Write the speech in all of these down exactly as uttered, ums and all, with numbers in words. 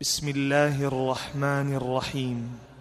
بسم الله الرحمن الرحيم.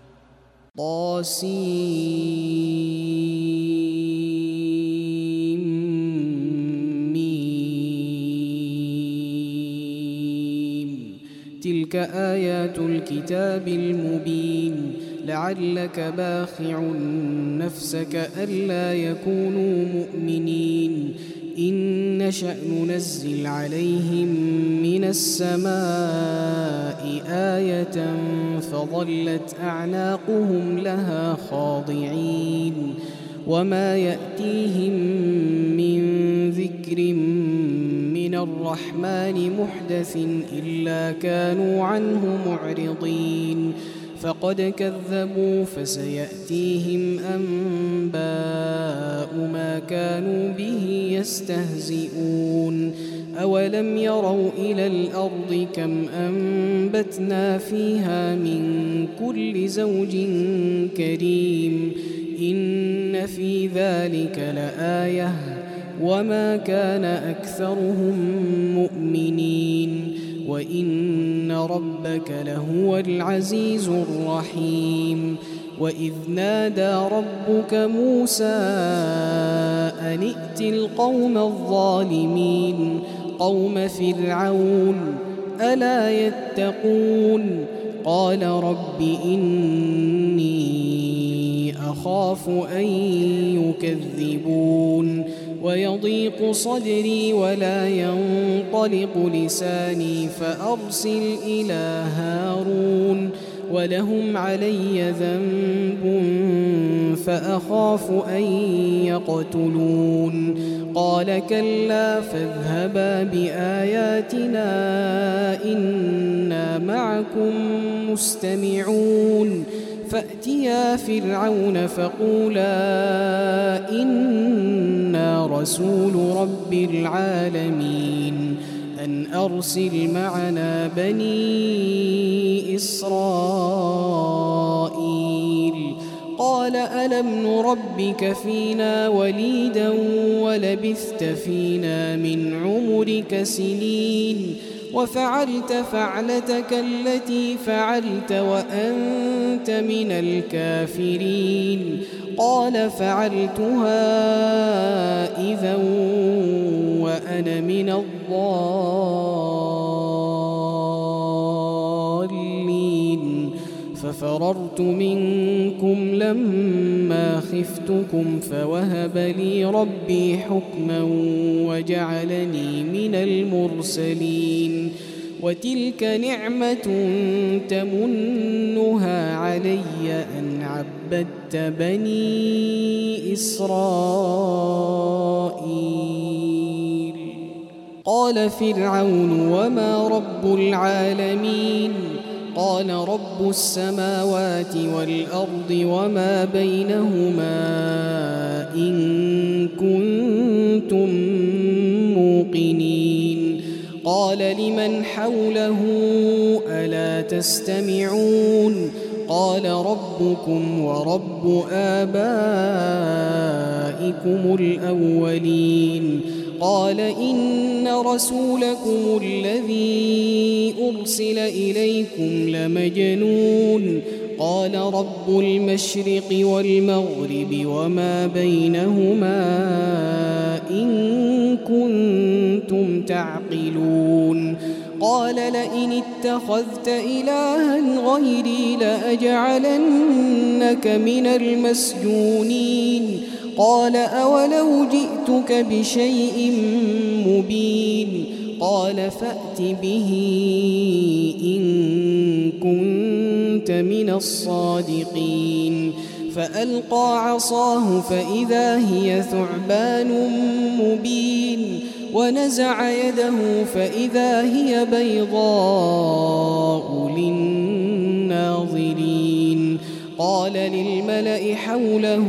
طاسيم. تلك آيات الكتاب المبين. لعلك باخع نفسك ألا يكونوا مؤمنين. إن نشأ ننزل عليهم من السماء آية فظلت أعناقهم لها خاضعين. وما يأتيهم من ذكر من الرحمن محدث إلا كانوا عنه معرضين. فقد كذبوا فسيأتيهم أنباء ما كانوا به يستهزئون. أولم يروا إلى الأرض كم أنبتنا فيها من كل زوج كريم. إن في ذلك لآية وما كان أكثرهم مؤمنين وإن ربك لهو العزيز الرحيم. وإذ نادى ربك موسى أن ائت القوم الظالمين قوم فرعون ألا يتقون. قال رب إني أخاف أن يكذبون ويضيق صدري ولا ينطلق لساني فأرسل إلى هارون ولهم علي ذنب فأخاف أن يقتلون. قال كلا فاذهبا بآياتنا إنا معكم مستمعون. فأتيا فرعون فقولا إنا رسول رب العالمين أن أرسل معنا بني إسرائيل. قال ألم نربك فينا وليدا ولبثت فينا من عمرك سنين وفعلت فعلتك التي فعلت وأنت من الكافرين. قال فعلتها إذا وأنا من الضالين. ففررت منكم لما خفتكم فوهب لي ربي حكما وجعلني من المرسلين. وتلك نعمة تمنها علي أن عبدت بني إسرائيل. قال فرعون وما رب العالمين. قال رب السماوات والأرض وما بينهما إن كنتم موقنين. قال لمن حوله ألا تستمعون. قال ربكم ورب آبائكم الأولين. قال إن رسولكم الذي أرسل إليكم لمجنون. قال رب المشرق والمغرب وما بينهما إن كنتم تعقلون. قال لئن اتخذت إلها غيري لأجعلنك من المسجونين. قال أولو جئتك بشيء مبين. قال فأت به إن كنت من الصادقين. فألقى عصاه فإذا هي ثعبان مبين. ونزع يده فإذا هي بيضاء للناظرين. قال للملأ حوله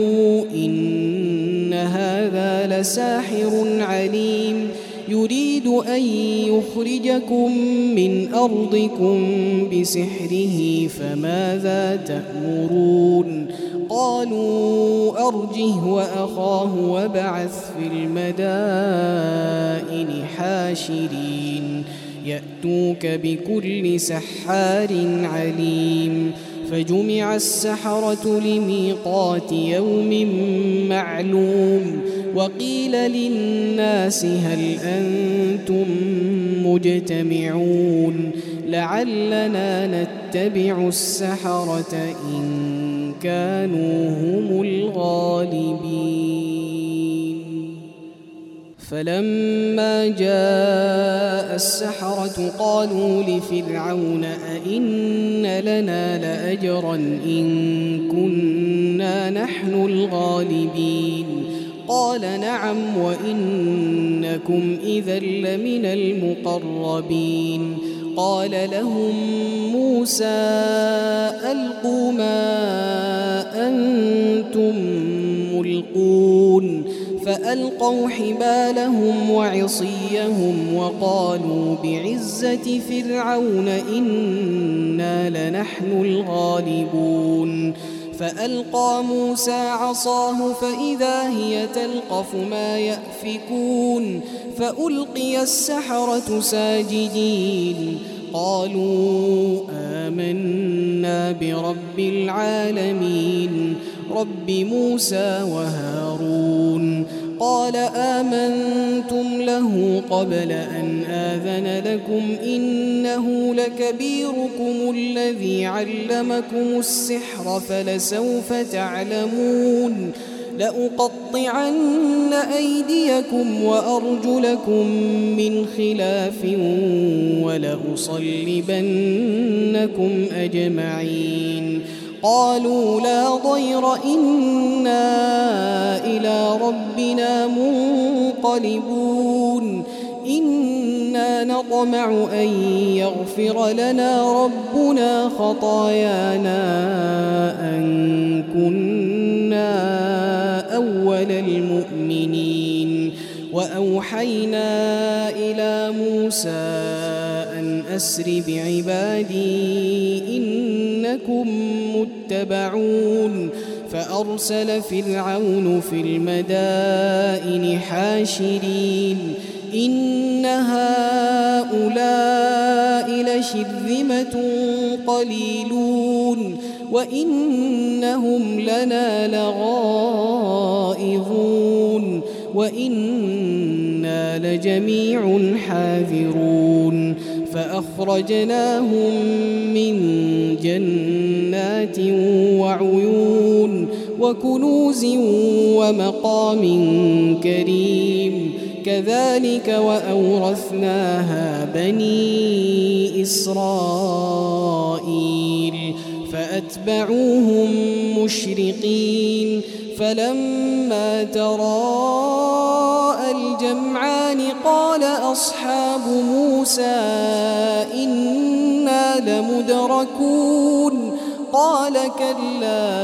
إن هذا لساحر عليم يريد أن يخرجكم من أرضكم بسحره فماذا تأمرون. قالوا أرجه وأخاه وابعث في المدائن حاشرين يأتوك بكل سحار عليم. فجمع السحرة لميقات يوم معلوم. وقيل للناس هل أنتم مجتمعون لعلنا نتبع السحرة إن كانوا هم الغالبين. فلما جاء السحرة قالوا لفرعون أئن لنا لأجرا إن كنا نحن الغالبين. قال نعم وإنكم إذا لمن المقربين. قال لهم موسى ألقوا ما أنتم ملقون. فألقوا حبالهم وعصيهم وقالوا بعزة فرعون إنا لنحن الغالبون. فألقى موسى عصاه فإذا هي تلقف ما يأفكون. فألقي السحرة ساجدين قالوا آمنا برب العالمين رب موسى وهارون. قال آمنتم له قبل أن آذن لكم إنه لكبيركم الذي علمكم السحر فلسوف تعلمون لأقطعن أيديكم وأرجلكم من خلاف ولأصلبنكم أجمعين. قالوا لا ضير إنا إلى ربنا منقلبون. إنا نطمع أن يغفر لنا ربنا خطايانا أن كنا أول المؤمنين. وأوحينا إلى موسى أن أسر بعبادي إنكم متبعون. فأرسل فرعون في المدائن حاشرين إن هؤلاء لشرذمة قليلون وإنهم لنا لغائظون وإنا لجميع حاذرون. فأخرجناهم من جنات وعيون وكنوز ومقام كريم. كذلك وأورثناها بني إسرائيل فأتبعوهم مشرقين. فلما تراءى الجمعان قال أصحاب موسى إنا لمدركون. قال كلا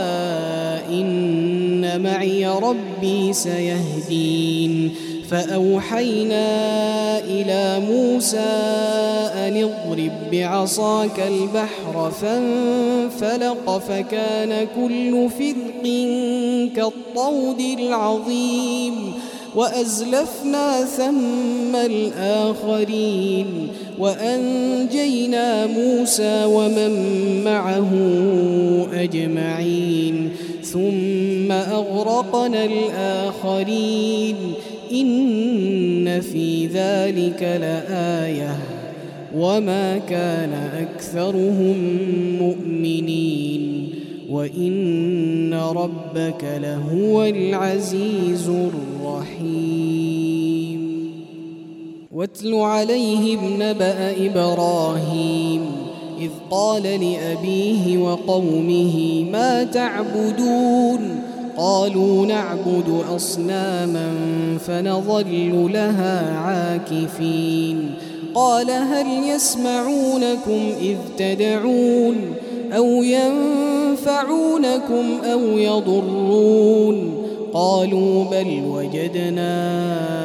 إن معي ربي سيهدين. فأوحينا إلى موسى أن اضرب بعصاك البحر فانفلق فكان كل فرق كالطود العظيم. وأزلفنا ثم الآخرين وأنجينا موسى ومن معه أجمعين ثم أغرقنا الآخرين. إن في ذلك لآية وما كان أكثرهم مؤمنين وإن ربك لهو العزيز الرحيم. واتل عليهم نبأ إبراهيم إذ قال لأبيه وقومه ما تعبدون قالوا نعبد أصناما فنظل لها عاكفين. قال هل يسمعونكم إذ تدعون أو ينفعونكم أو يضرون قالوا بل وجدنا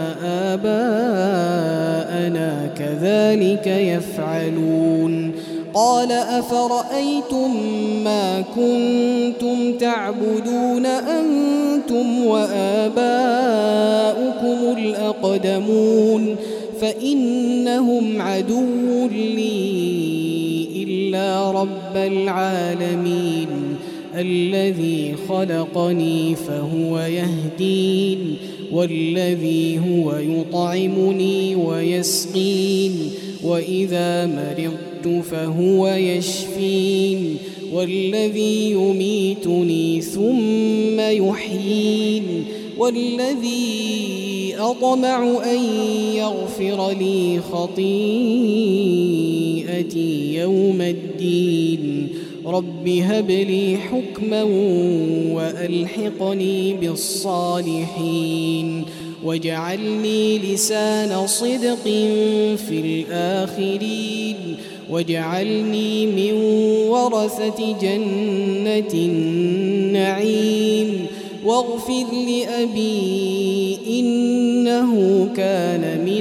آباءنا كذلك يفعلون. قال أفرأيتم ما كنتم تعبدون أنتم وآباؤكم الأقدمون فإنهم عدو لي إلا رب العالمين الذي خلقني فهو يهدين والذي هو يطعمني ويسقين وإذا مرضت فهو يشفين والذي يميتني ثم يحيين والذي أطمع أن يغفر لي خطيئتي يوم الدين رب هب لي حكما وألحقني بالصالحين واجعلني لسان صدق في الآخرين واجعلني من ورثة جنة النعيم واغفر لأبي إنه كان من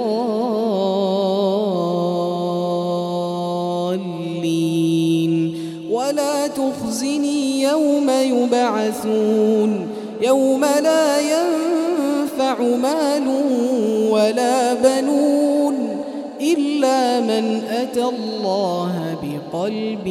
الضالين ولا تخزني يوم يبعثون يوم لا ينفع مال ولا بنون إلا من أتى الله بقلب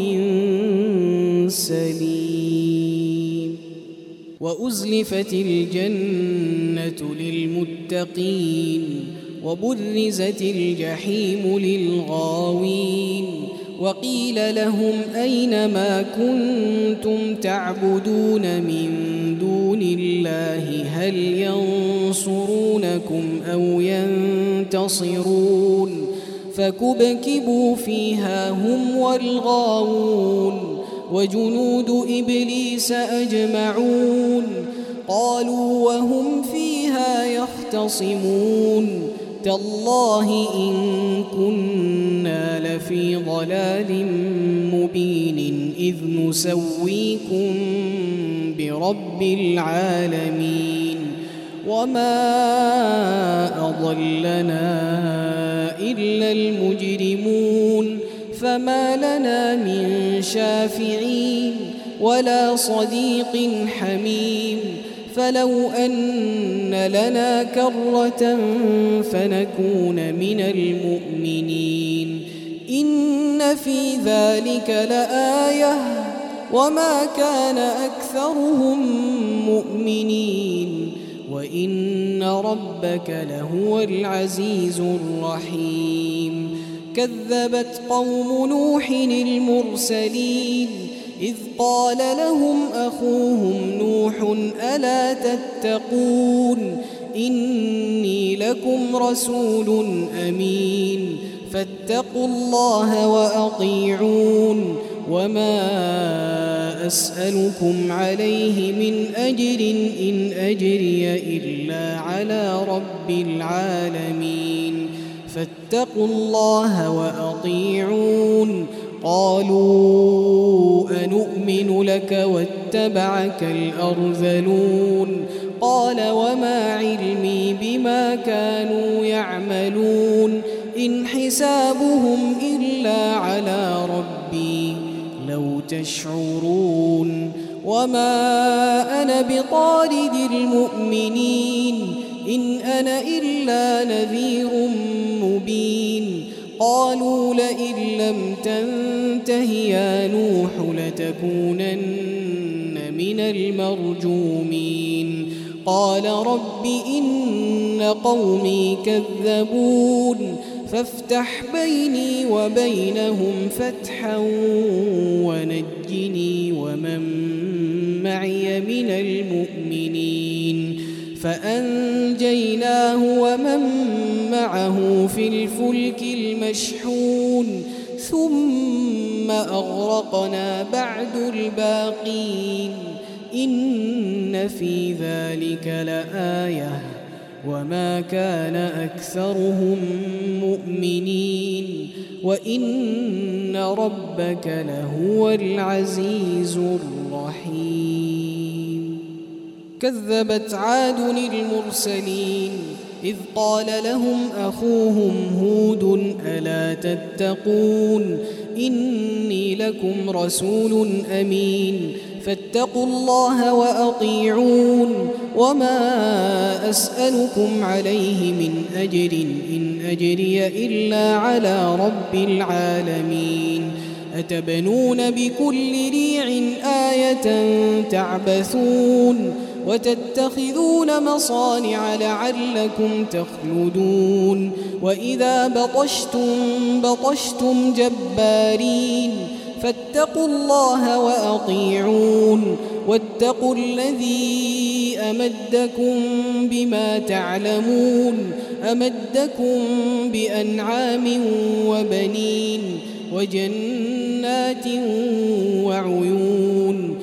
سليم وأزلفت الجنة للمتقين وبرزت الجحيم للغاوين وقيل لهم أين ما كنتم تعبدون من دون الله هل ينصرونكم أو ينتصرون فكبكبوا فيها هم والغاوون وجنود إبليس أجمعون قالوا وهم فيها يختصمون تالله إن كنا لفي ضلال مبين إذ نسويكم برب العالمين وما أضلنا إلا المجرمون فما لنا من شافعين ولا صديق حميم فلو أن لنا كرة فنكون من المؤمنين إن في ذلك لآية وما كان أكثرهم مؤمنين وإن ربك لهو العزيز الرحيم كذبت قوم نوح المرسلين إذ قال لهم أخوهم نوح ألا تتقون إني لكم رسول أمين فاتقوا الله وأطيعون وما أسألكم عليه من أجر إن أجري إلا على رب العالمين فاتقوا الله وأطيعون قالوا أنؤمن لك واتبعك الأرذلون قال وما علمي بما كانوا يعملون إن حسابهم إلا على ربي لو تشعرون وما أنا بطارد المؤمنين إن أنا إلا نذير مبين قالوا لئن لم تنته يا نوح لتكونن من المرجومين قال رب إن قومي كذبون فافتح بيني وبينهم فتحا ونجني ومن معي من المؤمنين فأنجيناه ومن معه في الفلك المشحون ثم أغرقنا بعد الباقين إن في ذلك لآية وما كان أكثرهم مؤمنين وإن ربك لهو العزيز الرحيم كذبت عاد المرسلين إذ قال لهم أخوهم هود ألا تتقون إني لكم رسول أمين فاتقوا الله وأطيعون وما أسألكم عليه من أجر إن أجري إلا على رب العالمين أتبنون بكل ريع آية تعبثون وتتخذون مصانع لعلكم تخلدون وإذا بطشتم بطشتم جبارين فاتقوا الله وأطيعون واتقوا الذي أمدكم بما تعلمون أمدكم بأنعام وبنين وجنات وعيون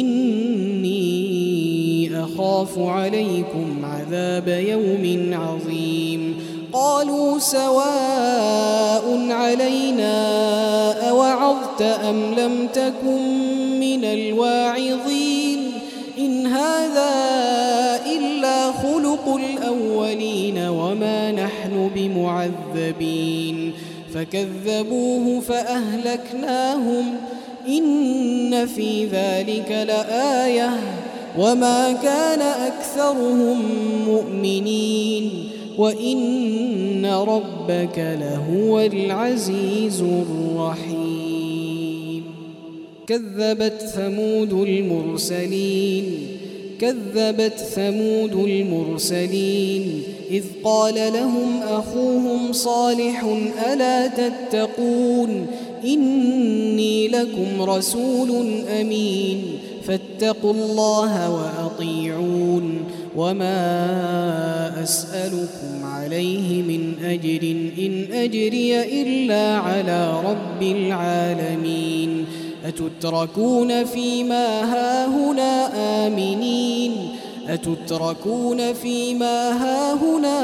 إني أخاف عليكم عذاب يوم عظيم قالوا سواء علينا أوعظت أم لم تكن من الواعظين إن هذا إلا خلق الأولين وما نحن بمعذبين فكذبوه فأهلكناهم إن في ذلك لآية وما كان أكثرهم مؤمنين وإن ربك لهو العزيز الرحيم كذبت ثمود المرسلين كذبت ثمود المرسلين إذ قال لهم أخوهم صالح ألا تتقون إني لكم رسول أمين فاتقوا الله وأطيعون وما أسألكم عليه من أجر إن أجري إلا على رب العالمين أتتركون فيما هاهنا آمنين أتتركون فيما هاهنا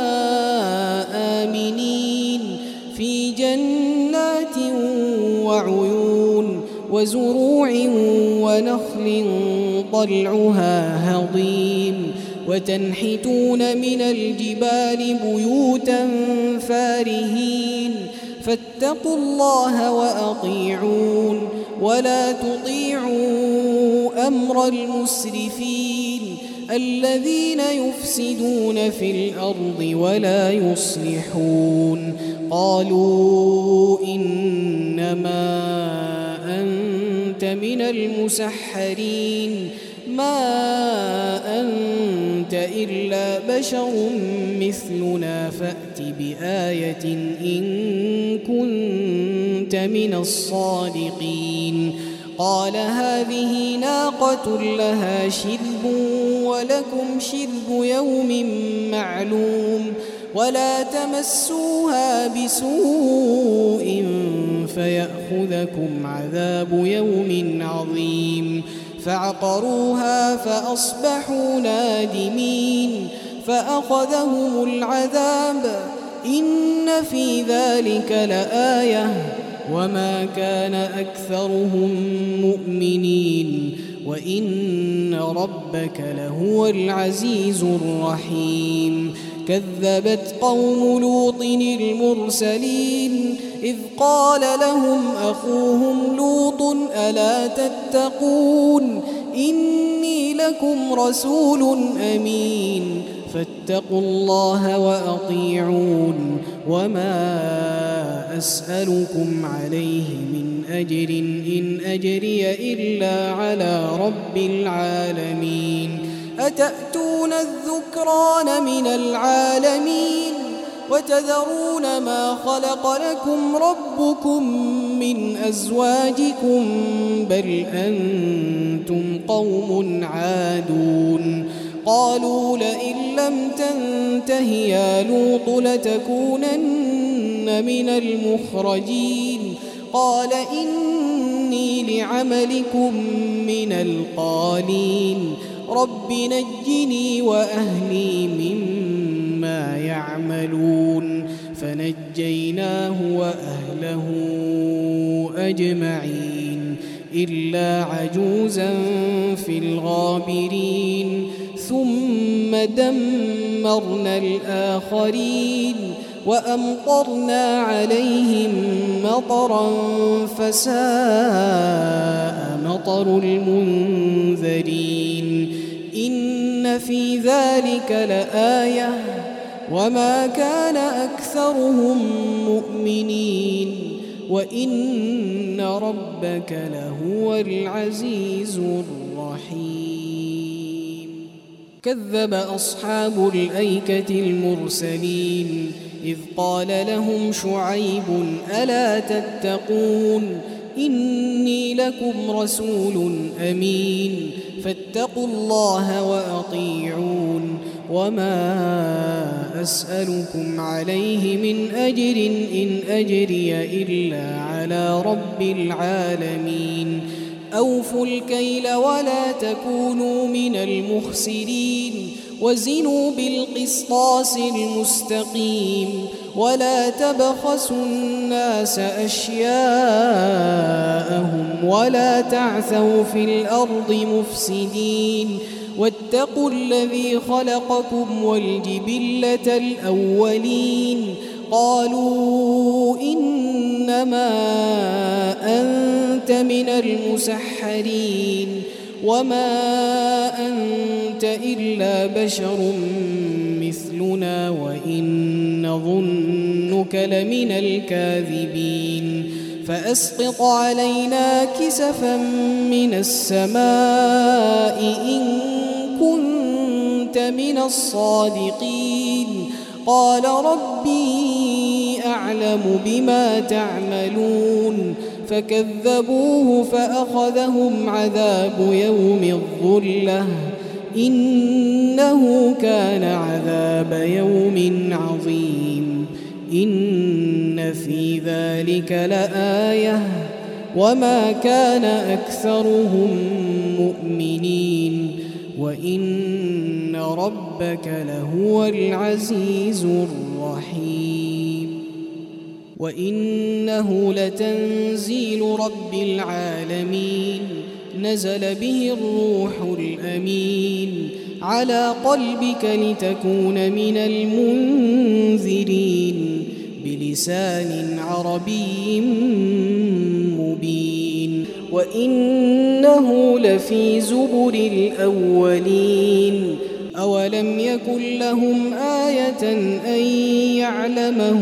آمنين في جنات وعيون وزروع ونخل طلعها هضيم وتنحتون من الجبال بيوتا فارهين فاتقوا الله وأطيعون ولا تطيعوا أمر المسرفين الذين يفسدون في الأرض ولا يصلحون قالوا إنما أنت من المسحرين ما أنت إلا بشر مثلنا فأت بآية إن كنت من الصادقين قال هذه ناقة لها شرب ولكم شرب يوم معلوم ولا تمسوها بسوء فيأخذكم عذاب يوم عظيم فعقروها فأصبحوا نادمين فأخذهم العذاب إن في ذلك لآية وما كان أكثرهم مؤمنين وإن ربك لهو العزيز الرحيم كذبت قوم لوط المرسلين إذ قال لهم أخوهم لوط ألا تتقون إني لكم رسول أمين فاتقوا الله وأطيعون وما أسألكم عليه من أجر إن أجري إلا على رب العالمين أتأتون الذكران من العالمين وتذرون ما خلق لكم ربكم من أزواجكم بل أنتم قوم عادون قالوا لئن لم تنته يا لوط لتكونن من المخرجين قال إني لعملكم من القالين رب نجني وأهلي مما يعملون فنجيناه وأهله أجمعين إلا عجوزا في الغابرين ثم دمرنا الآخرين وأمطرنا عليهم مطرا فساء مطر المنذرين إن في ذلك لآية وما كان أكثرهم مؤمنين وإن ربك لهو العزيز الرحيم. كذب أصحاب الأيكة المرسلين إذ قال لهم شعيب ألا تتقون إني لكم رسول أمين فاتقوا الله وأطيعون وما أسألكم عليه من أجر إن أجري إلا على رب العالمين. أوفوا الكيل ولا تكونوا من المخسرين وزنوا بالقسطاس المستقيم ولا تبخسوا الناس أشياءهم ولا تعثوا في الأرض مفسدين واتقوا الذي خلقكم والجبلة الأولين. قالوا إنما أنت من المسحرين وما أنت إلا بشر مثلنا وإن نظنك لمن الكاذبين فأسقط علينا كسفا من السماء إن كنت من الصادقين. قال ربي أعلم بما تعملون فكذبوه فأخذهم عذاب يوم الظلة إنه كان عذاب يوم عظيم. إن في ذلك لآية وما كان أكثرهم مؤمنين وإن ربك لهو العزيز الرحيم. وإنه لتنزيل رب العالمين نزل به الروح الأمين على قلبك لتكون من المنذرين بلسان عربي مبين. وإنه لفي زبر الأولين أولم يكن لهم آية أن يعلمه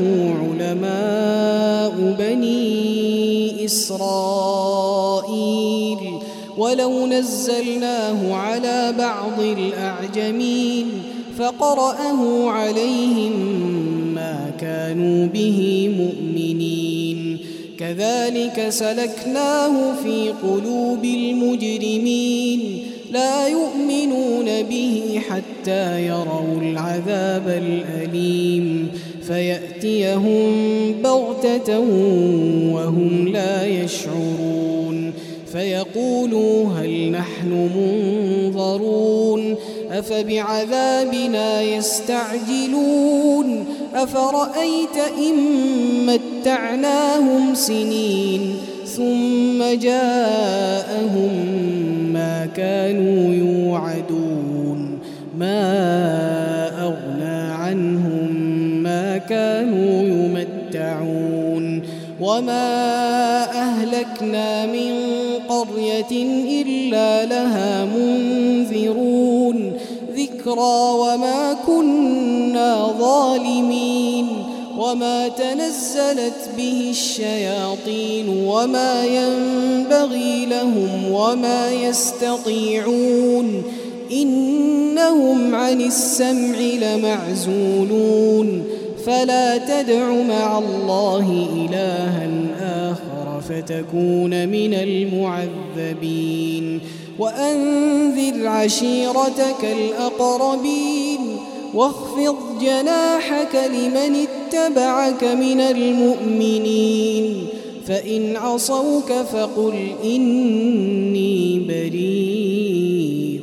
علماء بني إسرائيل ولو نزلناه على بعض الأعجمين فقرأه عليهم ما كانوا به مؤمنين كذلك سلكناه في قلوب المجرمين لا يؤمنون به حتى يروا العذاب الأليم فيأتيهم بغتة وهم لا يشعرون فيقولوا هل نحن منظرون أفبعذابنا يستعجلون أفرأيت إن متعناهم سنين ثم جاءهم ما كانوا يوعدون ما أغنى عنهم ما كانوا يمتعون وما أهلكنا من قرية إلا لها منذرون ذكرى وما كنا ظالمين وما تنزلت به الشياطين وما ينبغي لهم وما يستطيعون إنهم عن السمع لمعزولون فلا تدع مع الله إلها آخر فتكون من المعذبين وأنذر عشيرتك الأقربين واخفض جناحك لمن اتبعك من المؤمنين فإن عصوك فقل إني بريء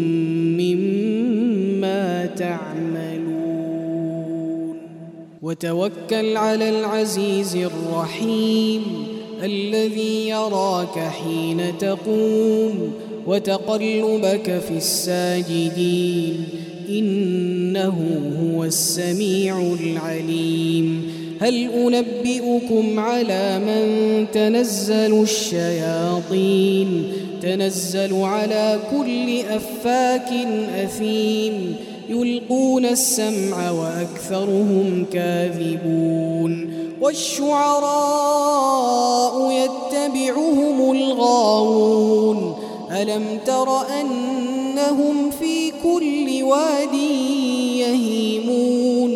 مما تعملون وتوكل على العزيز الرحيم الذي يراك حين تقوم وتقلبك في الساجدين إنه هو السميع العليم هل أنبئكم على من تنزل الشياطين تنزل على كل أفاك أثيم يلقون السمع وأكثرهم كاذبون والشعراء يتبعهم الغاوون ألم تر أنهم في كل واد يهيمون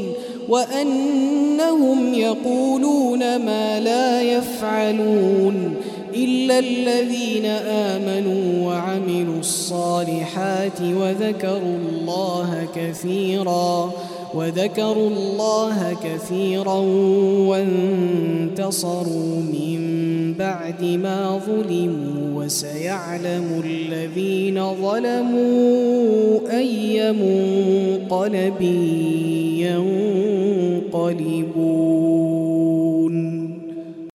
وأنهم يقولون ما لا يفعلون إلا الذين آمنوا وعملوا الصالحات وذكروا الله كثيرا وذكروا الله كثيرا وانتصروا من بعد ما ظلموا وسيعلم الذين ظلموا أي منقلب ينقلبون.